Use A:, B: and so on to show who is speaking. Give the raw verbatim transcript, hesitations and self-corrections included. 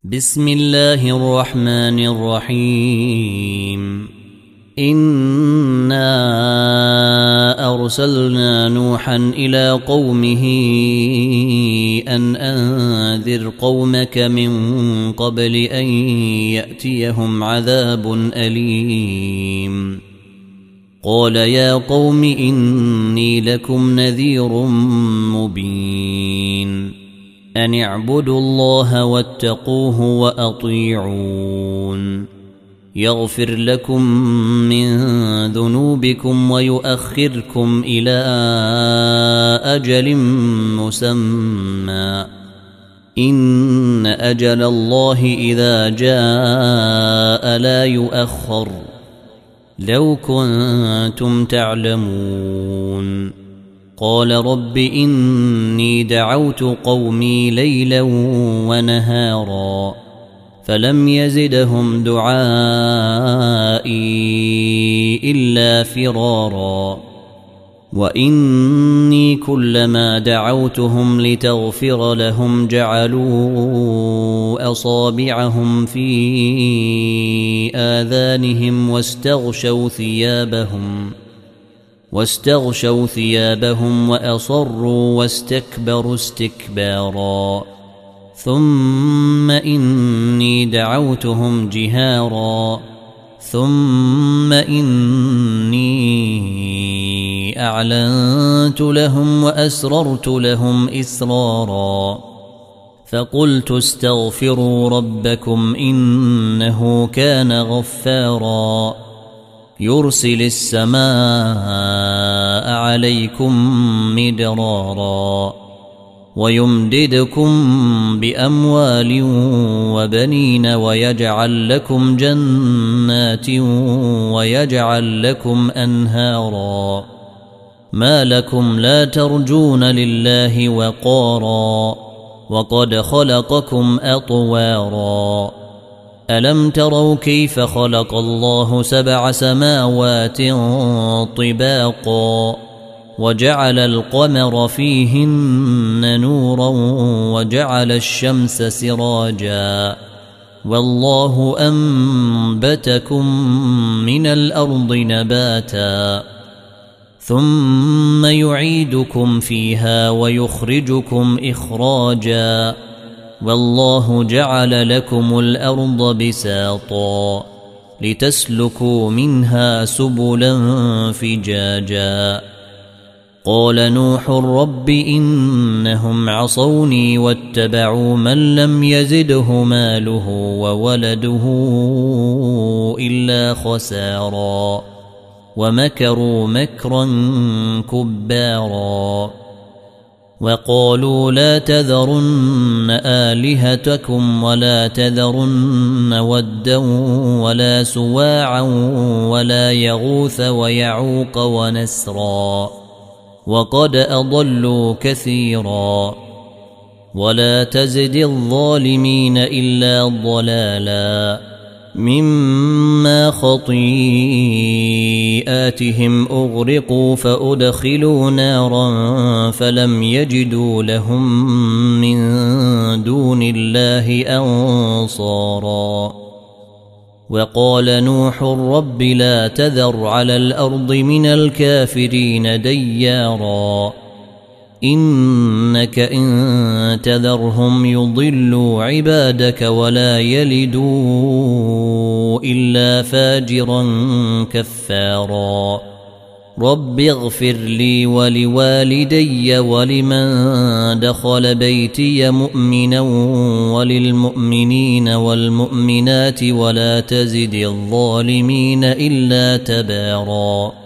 A: بسم الله الرحمن الرحيم. إنا أرسلنا نوحا إلى قومه أن أنذر قومك من قبل أن يأتيهم عذاب أليم. قال يا قوم إني لكم نذير مبين أن اعبدوا الله واتقوه وأطيعون يغفر لكم من ذنوبكم ويؤخركم إلى أجل مسمى إن أجل الله إذا جاء لا يؤخر لو كنتم تعلمون. قال رب إني دعوت قومي ليلا ونهارا فلم يزدهم دعائي إلا فرارا وإني كلما دعوتهم لتغفر لهم جعلوا أصابعهم في آذانهم واستغشوا ثيابهم واستغشوا ثيابهم وأصروا واستكبروا استكبارا ثم إني دعوتهم جهارا ثم إني أعلنت لهم وأسررت لهم إسرارا فقلت استغفروا ربكم إنه كان غفارا يرسل السماء عليكم مدرارا ويمددكم بأموال وبنين ويجعل لكم جنات ويجعل لكم أنهارا ما لكم لا ترجون لله وقارا وقد خلقكم أطوارا ألم تروا كيف خلق الله سبع سماوات طباقا وجعل القمر فيهن نورا وجعل الشمس سراجا والله أنبتكم من الأرض نباتا ثم يعيدكم فيها ويخرجكم إخراجا والله جعل لكم الأرض بساطا لتسلكوا منها سبلا فجاجا. قال نوح رب إنهم عصوني واتبعوا من لم يزده ماله وولده إلا خسارا ومكروا مكرا كبارا وقالوا لا تذرن آلهتكم ولا تذرن ودا ولا سواعا ولا يغوث ويعوق ونسرا وقد أضلوا كثيرا ولا تزد الظالمين إلا ضلالا مما خطيئاتهم أغرقوا فأدخلوا نارا فلم يجدوا لهم من دون الله أنصارا. وقال نوح رب لا تذر على الأرض من الكافرين ديارا إنك إن تذرهم يضلوا عبادك ولا يلدوا إلا فاجرا كفارا. رب اغفر لي ولوالدي ولمن دخل بيتي مؤمنا وللمؤمنين والمؤمنات ولا تزد الظالمين إلا تبارا.